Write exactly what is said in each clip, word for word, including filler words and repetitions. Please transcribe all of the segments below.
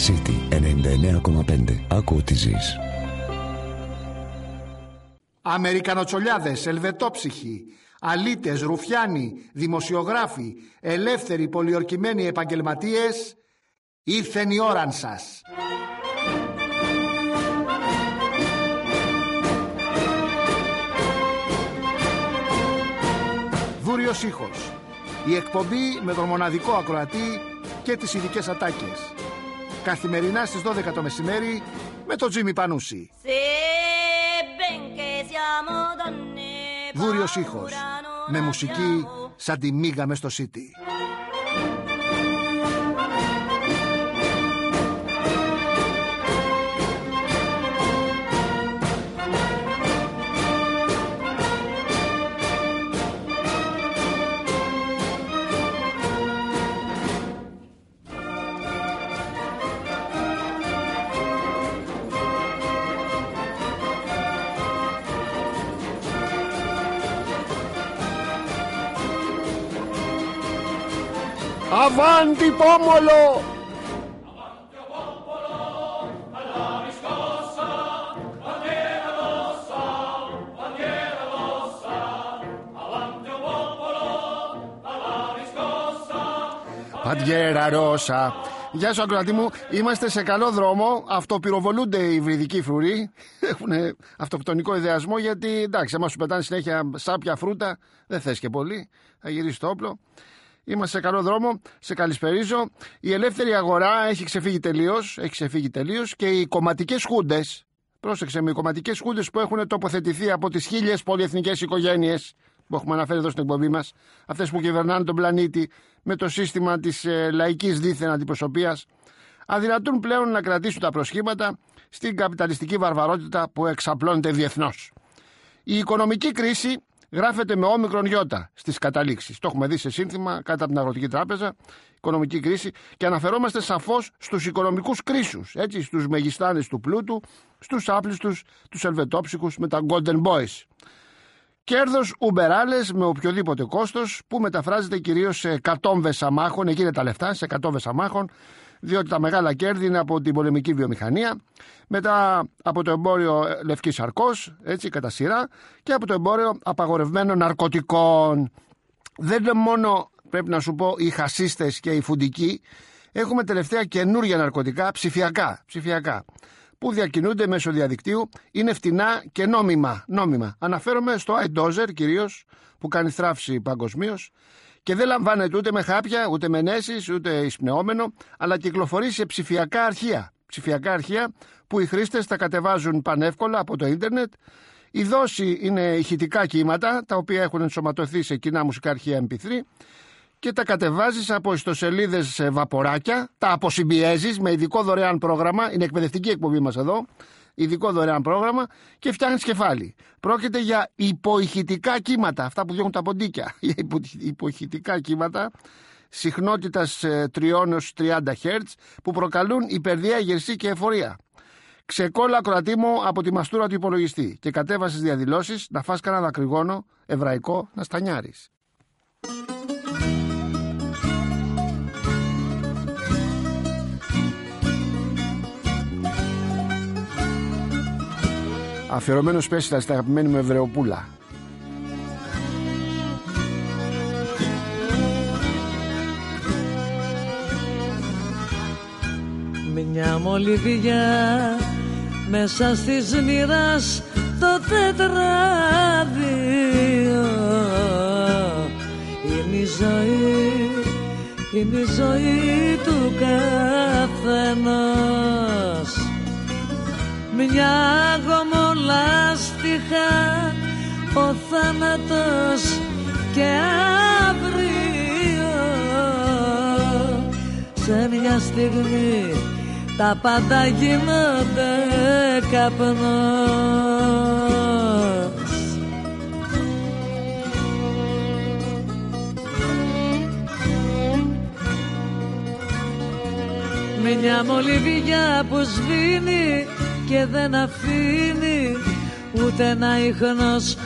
City ενενήντα εννέα κόμμα πέντε. Άκου ό,τι ζεις. Αμερικανοτσολιάδες, ελβετόψυχοι, αλήτες, ρουφιάνοι, δημοσιογράφοι, ελεύθεροι, πολιορκημένοι επαγγελματίες, ήρθεν η ώραν σας. Δούριος ήχος. Η εκπομπή με τον μοναδικό ακροατή και τις ειδικές ατάκες. Καθημερινά στις δώδεκα το μεσημέρι με τον Τζίμι Πανούση. Δούριος ήχος. Με μουσική σαν τη μίγα μες στο City. Avanti pomolo! Avanti popolo, alla riscossa, bandiera rossa, bandiera rossa. Avanti popolo, alla riscossa. Bandiera rossa. Γεια σου ακροατή μου, είμαστε σε καλό δρόμο. Αυτοπυροβολούνται οι υβριδικοί φρουροί. Έχουν αυτοκτονικό ιδεασμό γιατί εντάξει, άμα σου πετάνε συνέχεια σάπια φρούτα, δεν θες και πολύ. Θα γυρίσει το όπλο. Είμαστε σε καλό δρόμο, σε καλησπερίζω. Η ελεύθερη αγορά έχει ξεφύγει τελείως, έχει ξεφύγει τελείως και οι κομματικές χούντες, πρόσεξε με, οι κομματικές χούντες που έχουν τοποθετηθεί από τις χίλιες πολυεθνικές οικογένειες που έχουμε αναφέρει εδώ στην εκπομπή μας, αυτές που κυβερνάνε τον πλανήτη με το σύστημα της ε, λαϊκής δίθεν αντιπροσωπείας, αδυνατούν πλέον να κρατήσουν τα προσχήματα στην καπιταλιστική βαρβαρότητα που εξαπλώνεται διεθνώς. Η οικονομική κρίση γράφεται με όμικρον γιώτα στις καταλήξεις. Το έχουμε δει σε σύνθημα κάτω από την Αγροτική Τράπεζα, οικονομική κρίση, και αναφερόμαστε σαφώς στους οικονομικούς κρίσους, έτσι, στους μεγιστάνες του πλούτου, στους άπλιστους, τους ελβετόψυχους με τα Golden Boys. Κέρδος ουμπεράλες με οποιοδήποτε κόστος που μεταφράζεται κυρίως σε εκατόμβες αμάχων, εκεί είναι τα λεφτά, σε εκατόμβες αμάχων, διότι τα μεγάλα κέρδη είναι από την πολεμική βιομηχανία, μετά από το εμπόριο λευκής σαρκός, έτσι κατά σειρά, και από το εμπόριο απαγορευμένων ναρκωτικών. Δεν είναι μόνο, πρέπει να σου πω, οι χασίστες και οι φουντικοί. Έχουμε τελευταία καινούργια ναρκωτικά, ψηφιακά, ψηφιακά, που διακινούνται μέσω διαδικτύου, είναι φτηνά και νόμιμα. νόμιμα. Αναφέρομαι στο iDozer κυρίως, που κάνει θράψη παγκοσμίως και δεν λαμβάνεται ούτε με χάπια, ούτε με νέσεις, ούτε εισπνεόμενο, αλλά κυκλοφορεί σε ψηφιακά αρχεία. Ψηφιακά αρχεία που οι χρήστες τα κατεβάζουν πανεύκολα από το ίντερνετ. Η δόση είναι ηχητικά κύματα, τα οποία έχουν ενσωματωθεί σε κοινά μουσικά αρχεία εμ πι θρι και τα κατεβάζεις από ιστοσελίδες βαποράκια, τα αποσυμπιέζεις με ειδικό δωρεάν πρόγραμμα, είναι εκπαιδευτική εκπομπή μας εδώ, ειδικό δωρεάν πρόγραμμα, και φτιάχνεις κεφάλι. Πρόκειται για υποηχητικά κύματα, αυτά που διώχνουν τα ποντίκια, για υποηχητικά κύματα συχνότητας τρία έως τριάντα χερτζ που προκαλούν υπερδιέγερση και εφορία. Ξεκόλα ακροατή μου από τη μαστούρα του υπολογιστή και κατέβασες διαδηλώσεις να φας κανένα δακρυγόνο εβραϊκό να στανιάρεις. Αφιερωμένο σπέσιλα στην αγαπημένη μου Εβραιοπούλα. Μια μολυβιά μέσα στις μοίρας το τετράδιο είναι η ζωή, είναι η ζωή του καθενός. Μια γομολάστιχα ο θάνατος και αύριο σε μια στιγμή τα πάντα γίνονται καπνός. Μια μολυβιά που σβήνει και δεν αφήνει ούτε ένα ίχνος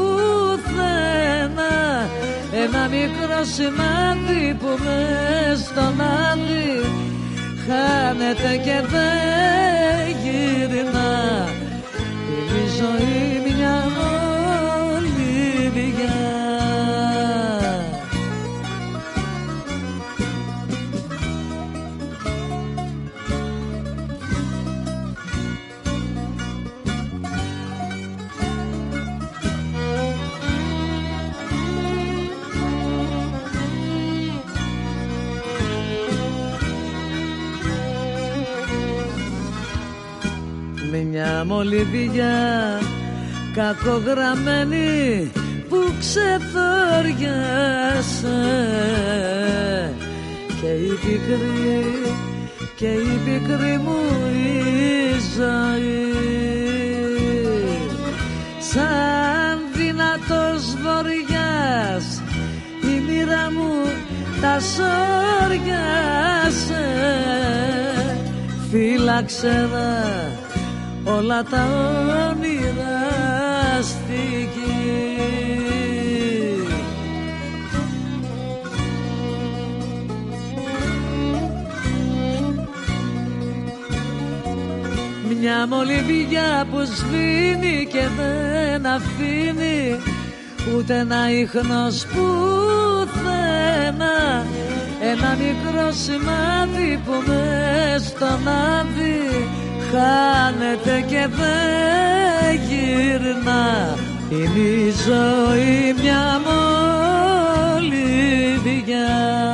πουθενά. Ένα μικρό σημάδι που μες στον άδει χάνει χάνεται και δεν γυρνά. Είναι η ζωή μια ολιβιά. Μια μολυβιά κακογραμμένη που ξεθόριασε και η πικρή, και η πικρή μου η ζωή σαν δυνατός βοριάς η μοίρα μου τα σόριασε. Φύλαξε να όλα τα όνειρα στη γη. Μια μολυβιά που σβήνει και δεν αφήνει ούτε ένα ίχνος πουθενά. Ένα μικρό σημάδι που μες στον άδει χάνεται και δεν γυρνά. Είναι η ζωή μια μολυβιά.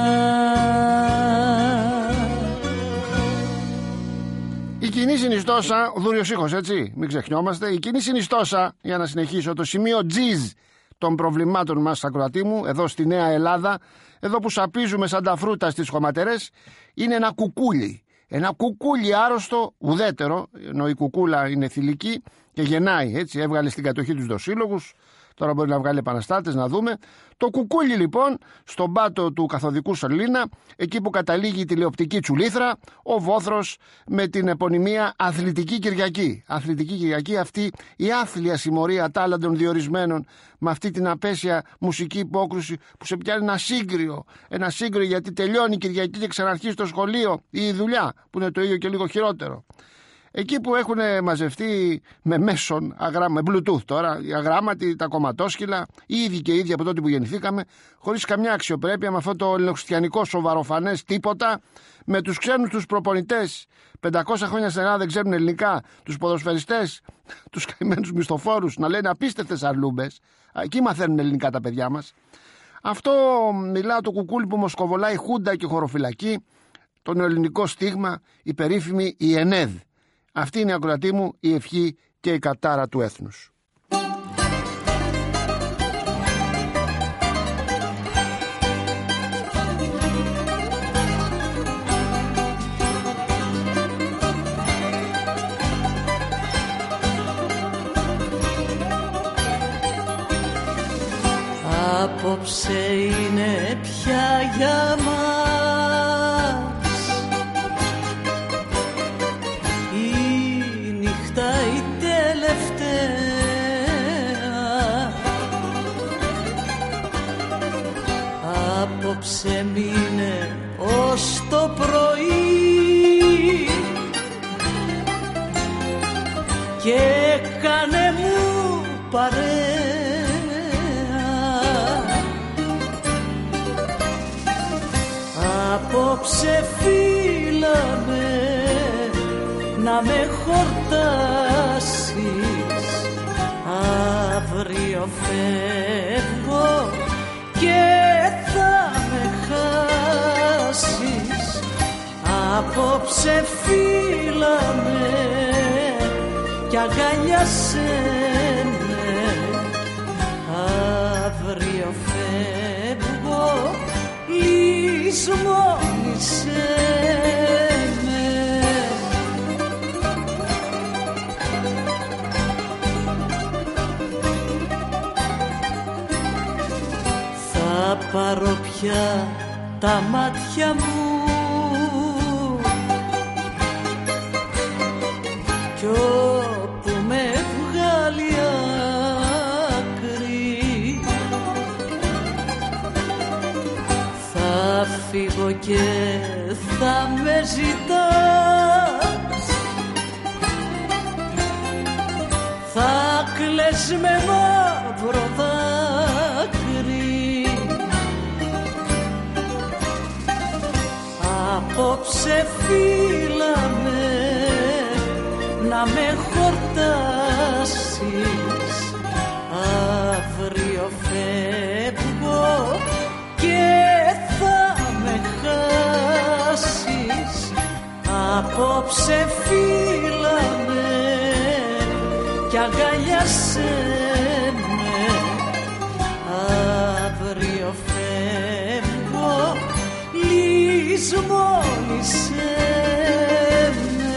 Η κοινή συνιστόσα, ο δούριος ήχος, έτσι, μην ξεχνιόμαστε. Η κοινή συνιστόσα, για να συνεχίσω, το σημείο τζιζ των προβλημάτων μας, ακροατή μου, εδώ στη Νέα Ελλάδα, εδώ που σαπίζουμε σαν τα φρούτα στις χωματερές, είναι ένα κουκούλι. Ένα κουκούλι άρρωστο, ουδέτερο, ενώ η κουκούλα είναι θηλυκή και γεννάει, έτσι, έβγαλε στην κατοχή τους δοσύλλογους, τώρα μπορεί να βγάλει επαναστάτες, να δούμε. Το κουκούλι λοιπόν, στον πάτο του καθοδικού σωλήνα, εκεί που καταλήγει η τηλεοπτική τσουλήθρα, ο βόθρος με την επωνυμία Αθλητική Κυριακή. Αθλητική Κυριακή, αυτή η άθλια συμμορία τάλαντων διορισμένων, με αυτή την απέσια μουσική υπόκρουση που σε πιάνει ένα σύγκριο. Ένα σύγκριο γιατί τελειώνει η Κυριακή και ξαναρχίζει το σχολείο ή η δουλειά, που είναι το ίδιο και λίγο χειρότερο. Εκεί που έχουν μαζευτεί με μέσον, με Bluetooth τώρα, οι αγράμματοι, τα κομματόσκυλα, οι ίδιοι και οι ίδιοι από τότε που γεννηθήκαμε, χωρίς καμιά αξιοπρέπεια, με αυτό το ελληνοχριστιανικό σοβαροφανές τίποτα, με τους ξένους τους προπονητές, πεντακόσια χρόνια στην Ελλάδα δεν ξέρουν ελληνικά, τους ποδοσφαιριστές, τους καημένους μισθοφόρους, να λένε απίστευτες αρλούμπες. Εκεί μαθαίνουν ελληνικά τα παιδιά μας. Αυτό μιλάω το κουκούλι που μοσκοβολάει χούντα και χωροφυλακή, το νεοελληνικό στίγμα, η περίφημη η ΕΝΕΔ. Αυτή είναι, ακροατή μου, η ευχή και η κατάρα του έθνους. Απόψε είναι πια για μας απόψε μείνε ως το πρωί και κάνε μου παρέα. Απόψε φύλαμε να με χορτάσεις, αύριο φεύγω και θα με χάσεις. Απόψε φύλαμε κι αγκαλιάσαι με, αύριο φεύγω, λησμόνησέ με. Θα πάρω πια τα μάτια μου κι όπου με βγάλει άκρη θα φύγω και θα με ζητάς λες με μαύρο δάκρυ. Απόψε φύλαμε να με χορτάσεις. Αύριο φεύγω και θα με χάσεις. Απόψε φύλαμε κι αγκαλιάσαι με. Αύριο φεύγω, λησμόνησέ με.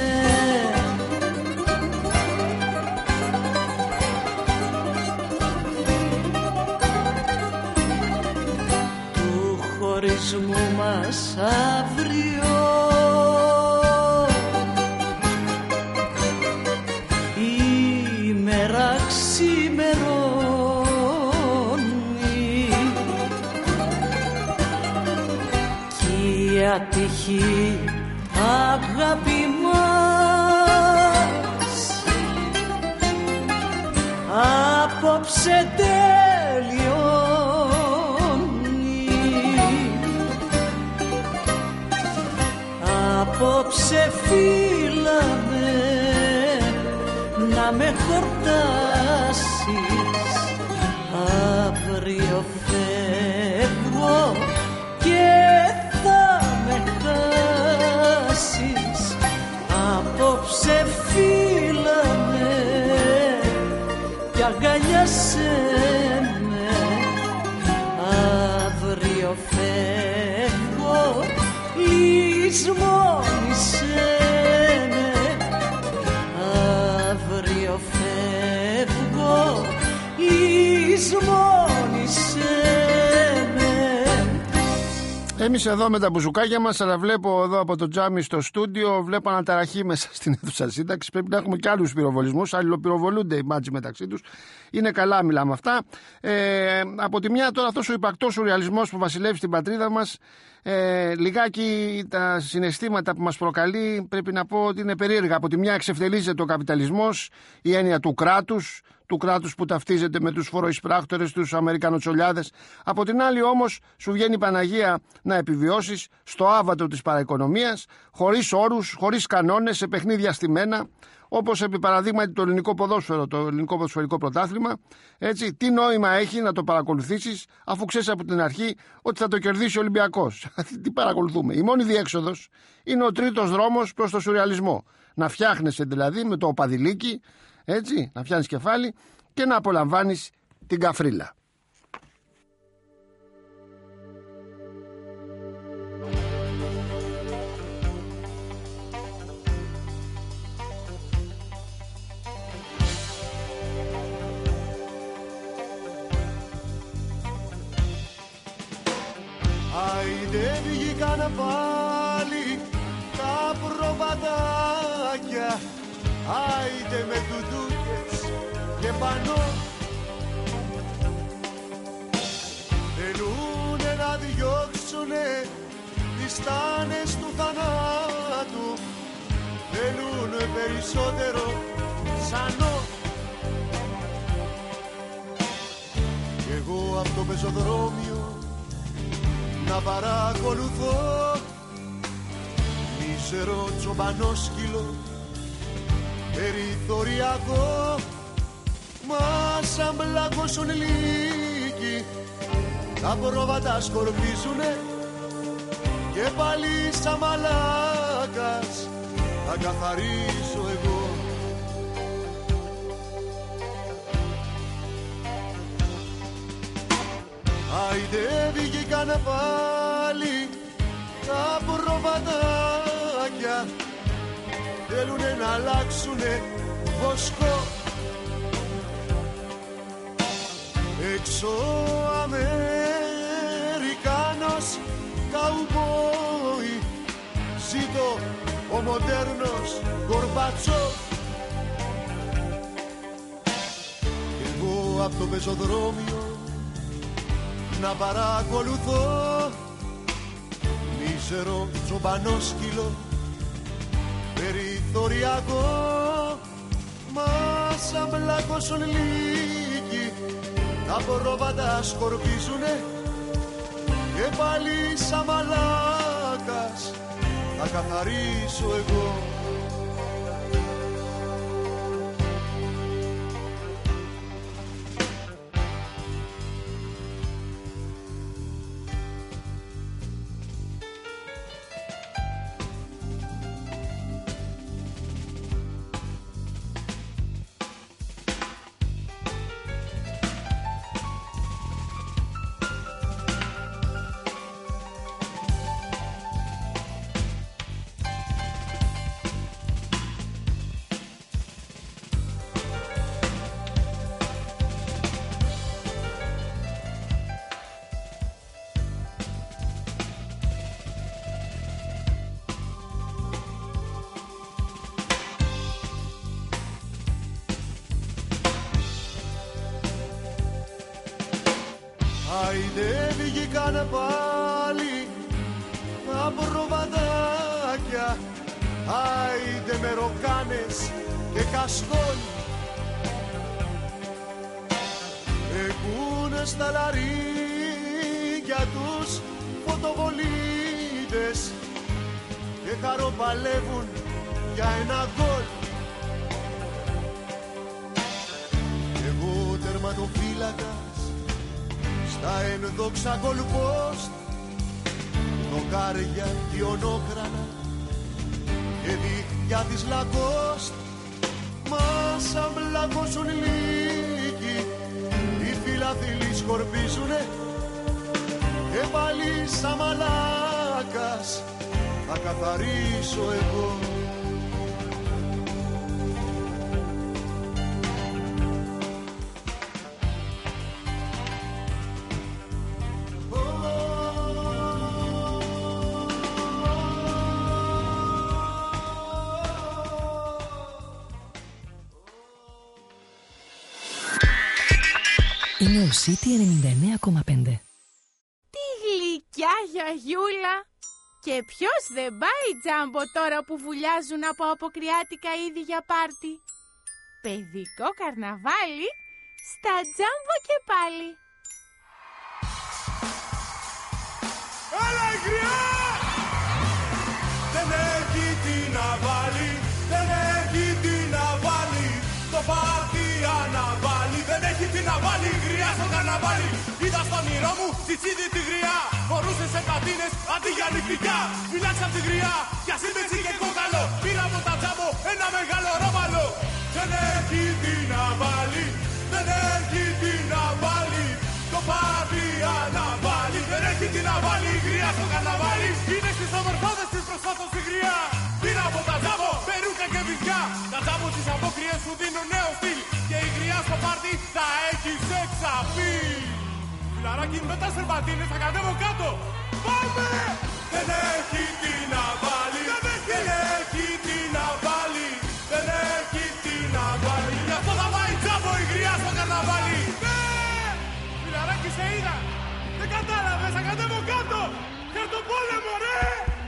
Του χωρισμού μας αύριο ατυχή αγάπη μας απόψε τελειώνει. Απόψε φύλαμε να με χορτάσεις. Αύριο φεύγω και απόψε φύλαμε κι αγκαλιάσαι με. Αύριο φεύγω, λησμόνησέ με. Αύριο φεύγω, λησμόνησέ με. Εμείς εδώ με τα μπουζουκάκια μας, αλλά βλέπω εδώ από το τζάμι στο στούντιο, βλέπω αναταραχή μέσα στην αίθουσα σύνταξη. Πρέπει να έχουμε και άλλους πυροβολισμούς. Αλληλοπυροβολούνται οι μάτσοι μεταξύ τους. Είναι καλά, μιλάμε αυτά. Ε, από τη μια, τώρα αυτός ο υπαρκτός σουρεαλισμός που βασιλεύει στην πατρίδα μας, ε, λιγάκι τα συναισθήματα που μας προκαλεί, πρέπει να πω ότι είναι περίεργα. Από τη μια, εξευτελίζεται ο καπιταλισμός, η έννοια του κράτους. Του κράτους που ταυτίζεται με τους φοροεισπράκτορες, τους Αμερικανοτσολιάδες. Από την άλλη όμως σου βγαίνει η Παναγία να επιβιώσεις στο άβατο της παραοικονομίας, χωρίς όρους, χωρίς κανόνες, σε παιχνίδια στημένα, όπως επί παραδείγματι το ελληνικό ποδόσφαιρο, το ελληνικό ποδοσφαιρικό πρωτάθλημα. Έτσι, τι νόημα έχει να το παρακολουθήσεις αφού ξέρεις από την αρχή ότι θα το κερδίσει ο Ολυμπιακός? Τι παρακολουθούμε? Η μόνη διέξοδος είναι ο τρίτος δρόμος προς το σουρεαλισμό. Να φτιάχνεσαι δηλαδή με το οπαδηλίκι, έτσι, να φτιάνεις κεφάλι και να απολαμβάνεις την καφρίλα. Άιντε βγήκαν πάλι τα προβατάκια, άιντε με τουτούκες και πανώ. Θέλουνε να διώξουνε τις στάνες του θανάτου, θέλουνε περισσότερο σανό. Κι εγώ απ' το πεζοδρόμιο να παρακολουθώ μίσερο τσομπανόσκυλο περιθωριακό. Μα σαν μπλακώσουν λύκοι τα πρόβατα σκορπίζουνε και πάλι σαν μαλάκας θα καθαρίσω εγώ. Άιντε βγήκαν πάλι τα προβατάκια, θέλουνε να αλλάξουνε βοσκό. Έξω Αμερικάνος καουμπόι, ζήτω ο μοντέρνος Γκορμπατσόφ. Εγώ απ' το πεζοδρόμιο να παρακολουθώ μίσερο τσομπανόσκυλο περιθωριακό. Μα σαν μπλακώσουν λίγοι, τα πρόβατα σκορπίζουνε και πάλι σαν μαλάκας θα καθαρίσω εγώ. Άιντε βγήκανε πάλι τα προβατάκια, άιντε με ροκάνες και καστόλι, έχουνε στα λαρίκια τους φωτοβολίδες και χαροπαλεύουν για ένα γκολ. Εγώ τερματοφύλακας στα ενδόξα γκολπόστ, δοκάρια διονόκρανα και δίχτυα της Λακόστ. Μα σαν μπλακώσουν λίγοι, οι φιλαθλοί σκορπίζουνε και πάλι σαν μαλάκας θα καθαρίσω εγώ. Είναι ο City ενενήντα εννέα κόμμα πέντε. Τι γλυκιά γιαγιούλα! Και ποιος δεν πάει τζάμπο τώρα που βουλιάζουν από αποκριάτικα είδη για πάρτι? Παιδικό καρναβάλι στα τζάμπο και πάλι. Έλα η γριά! Δεν έχει τι να βάλει, δεν έχει τι να βάλει, το πάρτι αναβάλει. Δεν έχει τι να βάλει, γριά στο καρναβάλι. Είδα στο όνειρό μου τσιτσίδι τη γριά, φορούσε σε πατίνες αντί για νυχτικιά. Φυλάξα τη γριά, κι ας είμαι τσι και κόκαλο, πήρα από τα τζάμπο ένα μεγάλο ρόμαλο. Δεν έχει τι να βάλει, δεν έχει τι να βάλει, το πάρτι αναβάλει. Δεν έχει τι να βάλει, γριά στο καρναβάλι. Είναι στις ομορφάδες της προσφάτως τη γριά, πήρα από τα τζάμπο περούκα και βυζιά. Τα τζάμπο στις απόκριες σου δίνουν νέο στυλ και η γριά στο πάρτι θα έχει σεξαπή. Φιλαράκι με τα σερβατίνες θα κατέβω κάτω. Πάμε! Δεν έχει τι να βάλει, δεν έχει, δεν έχει τι να βάλει, δεν έχει τι να βάλει. Γι' αυτό θα πάει τζάμπο η γριά στο καρναβάλι. Ναι! Φιλαράκι σε είδα, δεν κατάλαβες, θα κατέβω κάτω. Για το πόλεμο ρε!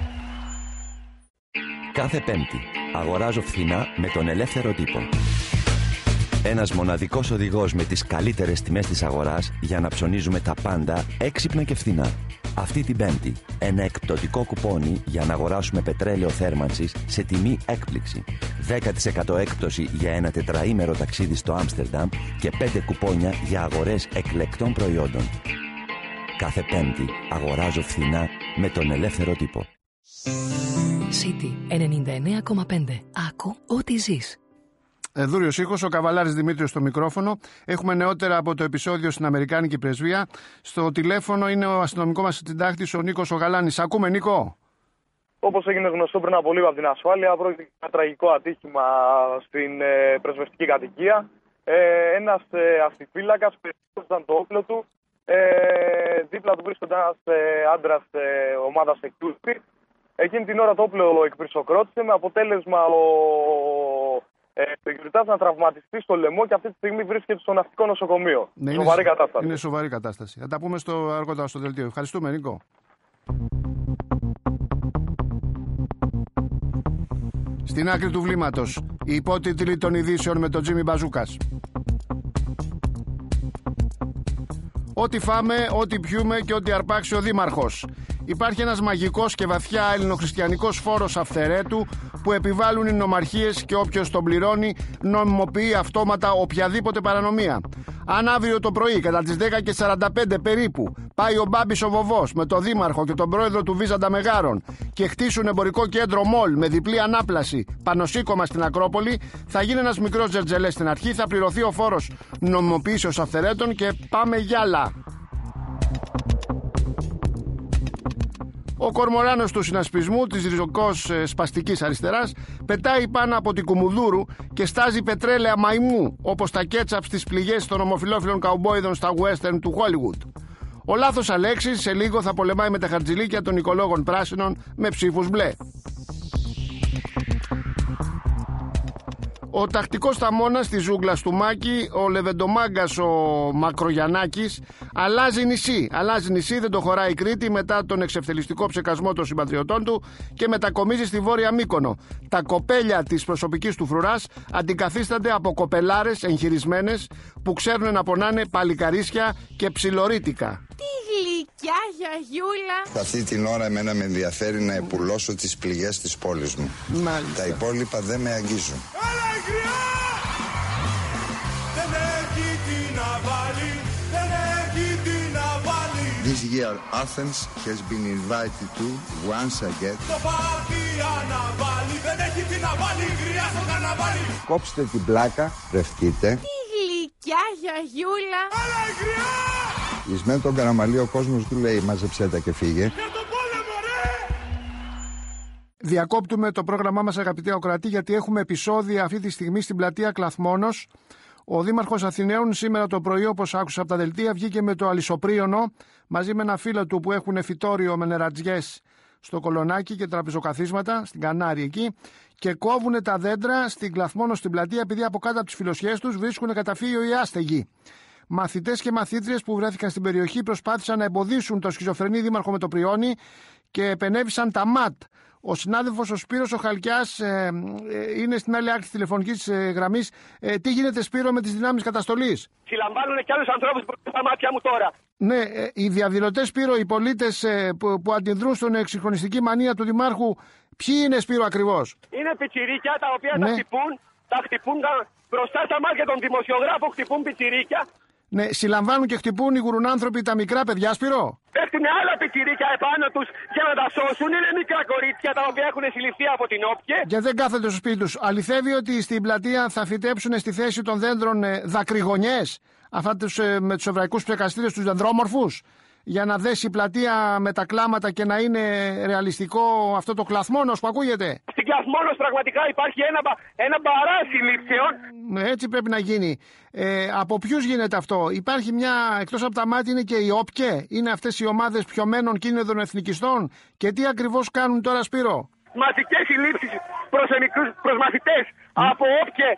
Κάθε Πέμπτη αγοράζω φθηνά με τον ελεύθερο τύπο. Ένας μοναδικός οδηγός με τις καλύτερες τιμές της αγοράς για να ψωνίζουμε τα πάντα έξυπνα και φθηνά. Αυτή την Πέμπτη ένα εκπτωτικό κουπόνι για να αγοράσουμε πετρέλαιο θέρμανσης σε τιμή έκπληξη. δέκα τοις εκατό έκπτωση για ένα τετραήμερο ταξίδι στο Άμστερνταμ και πέντε κουπόνια για αγορές εκλεκτών προϊόντων. Κάθε Πέμπτη αγοράζω φθηνά με τον ελεύθερο τύπο. City ενενήντα εννέα κόμμα πέντε. Άκου ό,τι ζεις. Δούριος ήχος, ο Καβαλάρης Δημήτριος στο μικρόφωνο. Έχουμε νεότερα από το επεισόδιο στην Αμερικάνικη Πρεσβεία. Στο τηλέφωνο είναι ο αστυνομικός μας συντάκτης, ο Νίκος ο Γαλάνης. Ακούμε, Νίκο. Όπως έγινε γνωστό πριν από λίγο από την ασφάλεια, πρόκειται για ένα τραγικό ατύχημα στην ε, πρεσβευτική κατοικία. Ε, ένας ε, αστιφύλακας περιπτώσταν το όπλο του. Ε, δίπλα του βρίσκονταν ένας ε, άντρας ε, ομάδας εκτούτη. Εκείνη την ώρα το όπλο εκπυρσοκρότησε με αποτέλεσμα ο ε, Γιουριτάς να τραυματιστεί στο λαιμό και αυτή τη στιγμή βρίσκεται στο ναυτικό νοσοκομείο. Ναι, σοβαρή είναι, κατάσταση. Είναι σοβαρή κατάσταση. Θα τα πούμε στο αργότερα στο δελτίο. Ευχαριστούμε, Νίκο. Στην άκρη του βλήματος, Οι υπότιτλοι των ειδήσεων με τον Τζίμι Μπαζούκας. Ό,τι φάμε, ό,τι πιούμε και ό,τι αρπάξει ο Δήμαρχος. Υπάρχει ένας μαγικός και βαθιά ελληνοχριστιανικός φόρος αυθαιρέτου που επιβάλλουν οι νομαρχίες και όποιος τον πληρώνει νομιμοποιεί αυτόματα οποιαδήποτε παρανομία. Αν αύριο το πρωί κατά τις δέκα και σαράντα πέντε περίπου πάει ο Μπάμπης ο Βοβός με τον Δήμαρχο και τον πρόεδρο του Βίζαντα Μεγάρων και χτίσουν εμπορικό κέντρο μολ με διπλή ανάπλαση πανωσίκωμα στην Ακρόπολη, θα γίνει ένας μικρός τζερτζελές στην αρχή, θα πληρωθεί ο φόρος νομιμοποιήσεως αυθαιρέτων και πάμε γυάλα. Ο κορμοράνος του συνασπισμού της ριζοκός ε, σπαστικής αριστεράς πετάει πάνω από την Κουμουδούρου και στάζει πετρέλαια μαϊμού, όπως τα κέτσαπ στις πληγές των ομοφυλόφιλων καουμπόιδων στα western του Hollywood. Ο λάθος Αλέξης σε λίγο θα πολεμάει με τα χαρτζηλίκια των οικολόγων πράσινων με ψήφους μπλε. Ο τακτικός θαμώνας της ζούγκλας του Μάκη, ο Λεβεντομάγκας ο Μακρογιαννάκης, αλλάζει νησί. Αλλάζει νησί, δεν το χωράει η Κρήτη μετά τον εξευτελιστικό ψεκασμό των συμπατριωτών του και μετακομίζει στη Βόρεια Μύκονο. Τα κοπέλια της προσωπικής του φρουράς αντικαθίστανται από κοπελάρες εγχειρισμένες που ξέρουν να πονάνε παλικαρίσια και ψιλορίτικα. Τι γλυκιά γιαγιούλα! Αυτή την ώρα εμένα με ενδιαφέρει να επουλώσω τις πληγές της πόλης μου. Μάλιστα. Τα υπόλοιπα δεν με αγγίζουν. Έλα η γριά! Δεν έχει τι να βάλει, δεν έχει τι να βάλει. This year Athens has been invited to once again. Το πάρτι αναβάλει, δεν έχει τι να βάλει, η γριά στο καρναβάλι. Κόψτε την πλάκα, ρευτείτε. Τι γλυκιά γιαγιούλα! Έλα η γριά! Εις με τον Καραμαλή ο κόσμος του λέει μάζεψέ τα και φύγε. Για τον πόλεμο ρε! Διακόπτουμε το πρόγραμμά μας, αγαπητοί ακροατοί, γιατί έχουμε επεισόδια αυτή τη στιγμή στην πλατεία Κλαθμόνος. Ο Δήμαρχος Αθηναίων σήμερα το πρωί, όπως άκουσα από τα δελτία, βγήκε με το αλυσοπρίωνο μαζί με ένα φίλο του που έχουν φυτόριο με νερατζιές στο Κολονάκι και τραπεζοκαθίσματα στην Κανάρη εκεί και κόβουν τα δέντρα στην Κλαθμόνο στην πλατεία επειδή από κάτω από τις φιλοσιές τους βρίσκουν καταφύγιο οι άστεγοι. Μαθητές και μαθήτριες που βρέθηκαν στην περιοχή προσπάθησαν να εμποδίσουν το σχιζοφρενή δήμαρχο με το πριόνι και επενέβησαν τα ΜΑΤ. Ο συνάδελφος ο Σπύρος ο Χαλκιάς ε, ε, είναι στην άλλη άκρη της τηλεφωνικής ε, γραμμής. Ε, τι γίνεται, Σπύρο, με τις δυνάμεις καταστολής? Συλλαμβάνουν και άλλους ανθρώπους που είναι στα μάτια μου τώρα. Ναι, ε, οι διαδηλωτές, Σπύρο, οι πολίτες ε, που, που αντιδρούν στον εξυγχρονιστική μανία του Δημάρχου, ποιοι είναι, Σπύρο, ακριβώς? Είναι πιτσιρίκια τα οποία ναι. τα χτυπούν, τα χτυπούν μπροστά στα μάτια των δημοσιογράφων, χτυπούν πιτσιρίκια. Ναι, συλλαμβάνουν και χτυπούν οι γουρουνάνθρωποι τα μικρά παιδιά, Σπύρο. Πέφτουν άλλα πιτσιρίκια επάνω τους για να τα σώσουν. Είναι μικρά κορίτσια τα οποία έχουν συλληφθεί από την όπκε. Και δεν κάθονται στο σπίτι τους. Αληθεύει ότι στην πλατεία θα φυτέψουν στη θέση των δέντρων ε, δακρυγονιές, αυτά τους, ε, με τους εβραϊκούς ψεκαστήρες, τους δεντρόμορφους, για να δέσει η πλατεία με τα κλάματα και να είναι ρεαλιστικό αυτό το Κλαθμόνος που ακούγεται. Στην Κλαθμόνος πραγματικά υπάρχει ένα, ένα μπαρά συλλήψεων. Έτσι πρέπει να γίνει. Ε, από ποιους γίνεται αυτό? Υπάρχει μια, εκτός από τα μάτια είναι και η ΟΠΚΕ. Είναι αυτές οι ομάδες πιωμένων κίνδυνων εθνικιστών. Και τι ακριβώς κάνουν τώρα, Σπύρο? Μαζικές συλλήψεις προς, προς μαθητές από ΟΠΚΕ.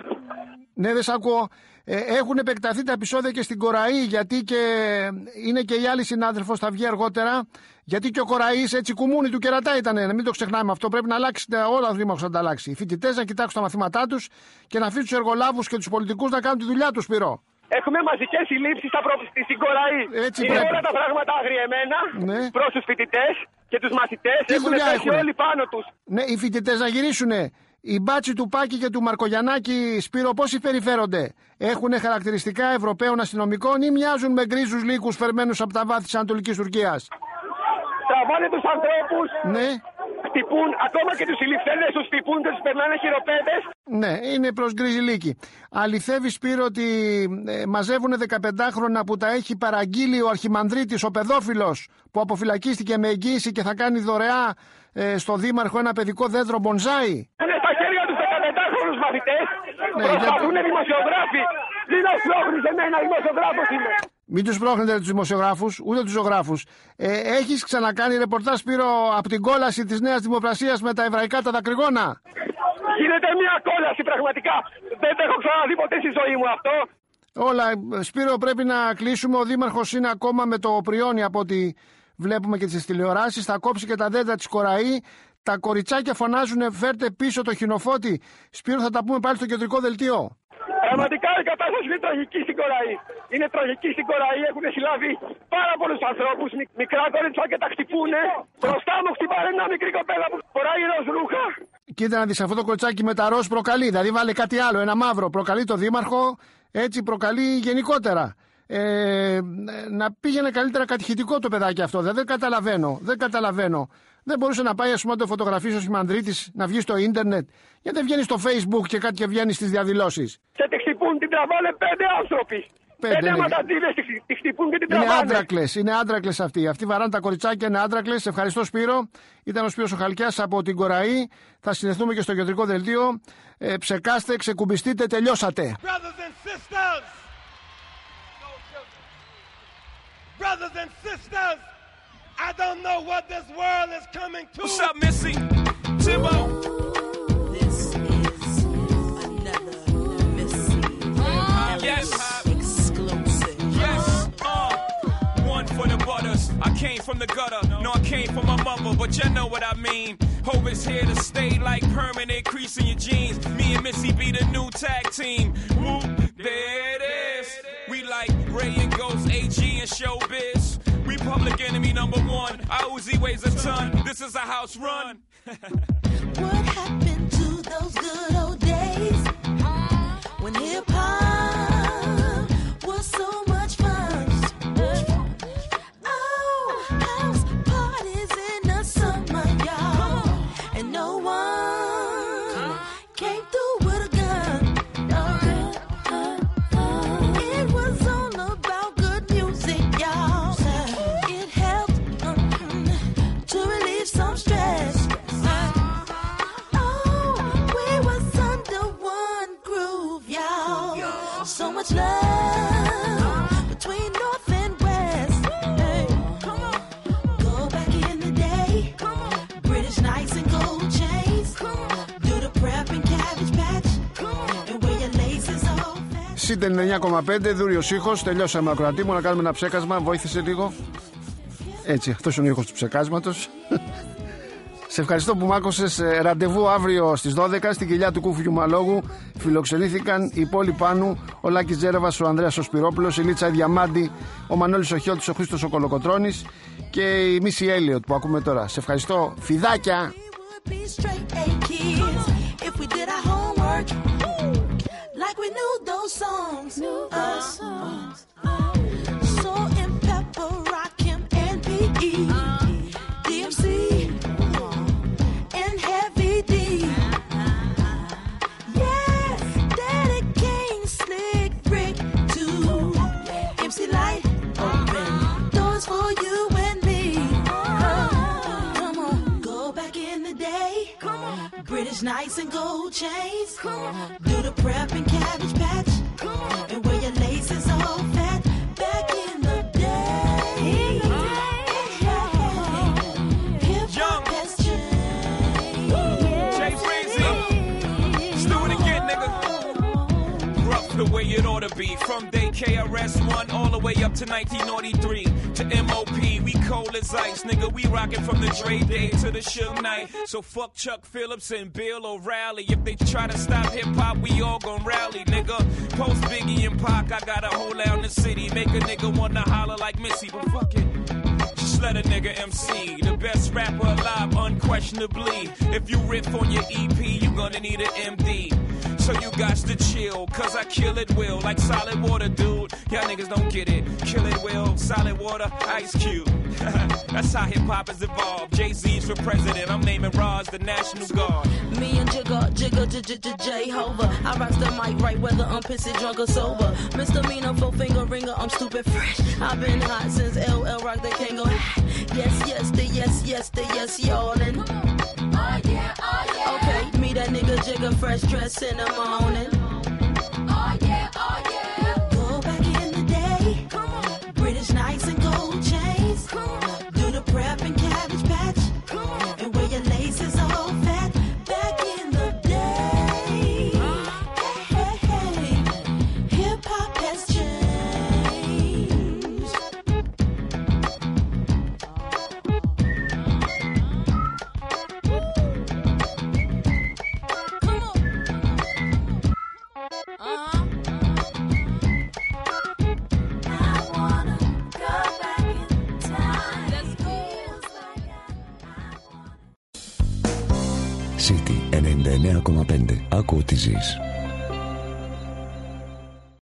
Ναι, δεν σ' ακούω. Ε, έχουν επεκταθεί τα επεισόδια και στην Κοραή, γιατί και είναι και η άλλη συνάδελφος, θα βγει αργότερα. Γιατί και ο Κοραής έτσι κουμούνι του κερατά ήταν. Να μην το ξεχνάμε αυτό. Πρέπει να αλλάξει όλα ο Δήμαρχος να τα αλλάξει. Οι φοιτητές να κοιτάξουν τα μαθήματά τους και να αφήσουν τους εργολάβους και τους πολιτικούς να κάνουν τη δουλειά τους, Σπύρο. Έχουμε μαζικές συλλήψεις στην Κοραή. Έτσι είναι πρέπει. όλα τα πράγματα αγριεμένα ναι. προς τους φοιτητές και τους μαθητές. Τι έχουν πέσει όλοι πάνω τους. Ναι, οι φοιτητές να γυρίσουνε. Οι μπάτσοι του Πάκη και του Μαρκογιαννάκη, Σπύρο, πώς συμπεριφέρονται? Έχουν χαρακτηριστικά Ευρωπαίων αστυνομικών ή μοιάζουν με γκρίζους λύκους φερμένους από τα βάθη της Ανατολικής Τουρκίας? Τραβάνε τους ανθρώπους, ναι. χτυπούν, ακόμα και τους συλληφθέντες τους χτυπούν και τους περνάνε χειροπέδες. Ναι, είναι προς γκρίζι λύκη. Αληθεύει, Σπύρο, ότι ε, μαζεύουν δεκαπεντάχρονα που τα έχει παραγγείλει ο αρχιμανδρίτης, ο παιδόφιλος, που αποφυλακίστηκε με εγγύηση και θα κάνει δωρεά ε, στο Δήμαρχο ένα παιδικό δέντρο μπονζάι. Είναι στα χέρια τους δεκαπεντάχρονους μαθητές. Ναι, προσπαθούν για... δημοσιογράφοι. Δεν τους πρόχνεις εμένα, δημοσιογράφος είμαι. Μην τους πρόχνετε τους δημοσιογράφους, ούτε τους ζωγράφους. Ε, έχεις ξανακάνει ρεπορτάζ, Σπύρο, από την κόλαση της Νέας Δημοκρασίας με τα εβραϊκά τα δακρυγόνα? Γίνεται μια κόλαση πραγματικά. Δεν το έχω ξαναδεί ποτέ στη ζωή μου αυτό. Όλα, Σπύρο, πρέπει να κλείσουμε. Ο Δήμαρχος είναι ακόμα με το πριόνι από ό,τι βλέπουμε και τις τηλεοράσεις. Θα κόψει και τα δέντρα της Κοραή. Τα κοριτσάκια φωνάζουνε φέρτε πίσω το χινοφώτη. Σπύρο, θα τα πούμε πάλι στο κεντρικό δελτίο. Πραγματικά η κατάσταση είναι τραγική στην Κοραή. Είναι τραγική στην Κοραή. Έχουν συλλάβει πάρα πολλούς ανθρώπους. Μικρά κοριτσάκια τα χτυπούνε. Μπροστά μου χτυπάνε μια μικρή κοπέλα που φοράει ροζ ρούχα. Κοίτα να δεις, αυτό το κοριτσάκι με τα ροζ προκαλεί. Δηλαδή βάλε κάτι άλλο, ένα μαύρο. Προκαλεί το δήμαρχο, έτσι προκαλεί γενικότερα. Ε, να πήγαινε καλύτερα κατηχητικό το παιδάκι αυτό. Δεν, δεν καταλαβαίνω. Δεν καταλαβαίνω. Δεν μπορούσε να πάει, ας πούμε, να το φωτογραφίσει ο Σιμανδρίτης, να βγει στο ίντερνετ. Γιατί δεν βγαίνει στο Facebook και κάτι και βγαίνει στις διαδηλώσεις. Και τη χτυπούν, την τραβάνε πέντε άνθρωποι. Πέντε, πέντε ματατζίδες τη χτυπούν και την τραβάνε. Είναι άντρακλες, είναι άντρακλες αυτοί. Αυτοί βαράνε τα κοριτσάκια, είναι άντρακλες. Ευχαριστώ, Σπύρο. Ήταν ο Σπύρος ο Χαλκιάς από την Κοραή. Θα συνεχθούμε και στο κεντρικό δελτίο. Ε, ψεκάστε, ξεκουμπιστείτε, τελειώσατε. Brothers and sisters, I don't know what this world is coming to. What's up, Missy? Timbo. This is another Missy. Uh, yes. Exclusive. Yes. Uh, one for the butters. I came from the gutter. No, I came from my mother, but you know what I mean. Hope is here to stay like permanent crease in your jeans. Me and Missy be the new tag team. Whoop, there it is. We like Ray and Ghost, A G and Showbiz. We public enemy number one. Our Uzi weighs a ton. This is a house run. What happened to those good old days when hip hop was so much fun? Oh, house parties in the summer, y'all, and no one came through with a gun. It was all about good music, y'all. It helped to relieve some stress. Oh, we was under one groove, y'all. So much love between North and West. Hey, come on, go back in the day. British nights and gold chains. Do the prep and cabbage patch. And wear your laces off. Σίτεν εννιά κόμμα πέντε, δούριος ήχος. Τελειώσαμε, ακροατή μου, να κάνουμε ένα ψέκασμα. Βοήθησε λίγο. Έτσι, αυτός είναι ο ήχος του ψεκάσματος. Σε ευχαριστώ που μ' άκουσες. Ραντεβού αύριο στις δώδεκα στην κοιλιά του Κούφου Μαλόγου. Φιλοξενήθηκαν η Πόλη Πάνου, ο Λάκης Τζέρεβας, ο Ανδρέας ο Σπυρόπουλος, η Λίτσα Διαμάντη, ο Μανώλης ο Χιώτης, ο Χρήστος ο Κολοκοτρώνης και η Μίση Έλιοτ που ακούμε τώρα. Σε ευχαριστώ. Φιδάκια! Like we knew those songs, knew those uh, songs. Uh, Salt and Pepper, Rakim and P E, uh, D M C, uh, and Heavy D. Yes, Daddy King, Slick Rick too. M C Light, open doors for you and me. Uh, come on, go back in the day. Come on, British nights and gold chains. Come on, do the prep and cabbage patch. Come on, and wear your laces all fat. Back in the day, hip hop has changed. Jay Breezy. Let's do it again, nigga. Rough the way it ought to be. From day K R S One all the way up to nineteen ninety-three. To M O P, we cold as ice, nigga. We rockin' from the Dre Day to the Suge Knight. So fuck Chuck Phillips and Bill O'Reilly. If they try to stop hip hop, we all gon' rally, nigga. Post Biggie and Pac, I got a hole out in the city. Make a nigga wanna holler like Missy, but fuck it. Just let a nigga M C. The best rapper alive, unquestionably. If you riff on your E P, you gonna need an M D. So you got to chill, cause I kill it will. Like solid water, dude. Y'all niggas don't get it. Kill it will, solid water, Ice Cube. That's how hip hop has evolved. Jay-Z's for president, I'm naming Roz the National Guard. Me and Jigga, Jigga, Jehovah. I rock the mic right whether I'm pissed, drunk or sober. Misdemeanor, four finger ringer, I'm stupid fresh. I've been hot since L L Rock, they can't go. Yes, yes, the yes, yes, the yes, y'all. And oh yeah, oh yeah. Okay, me that nigga Jigga, fresh dress in the morning. Oh yeah, oh yeah. Go back in the day. Come on. British nights and gold chains. Come on. Do the prep and cabbage patch. Come on. And wear your laces all fat. Back in the day. Hey, hey, hey. Hip hop has changed. City ενενήντα εννέα κόμμα πέντε. Άκου τι ζεις.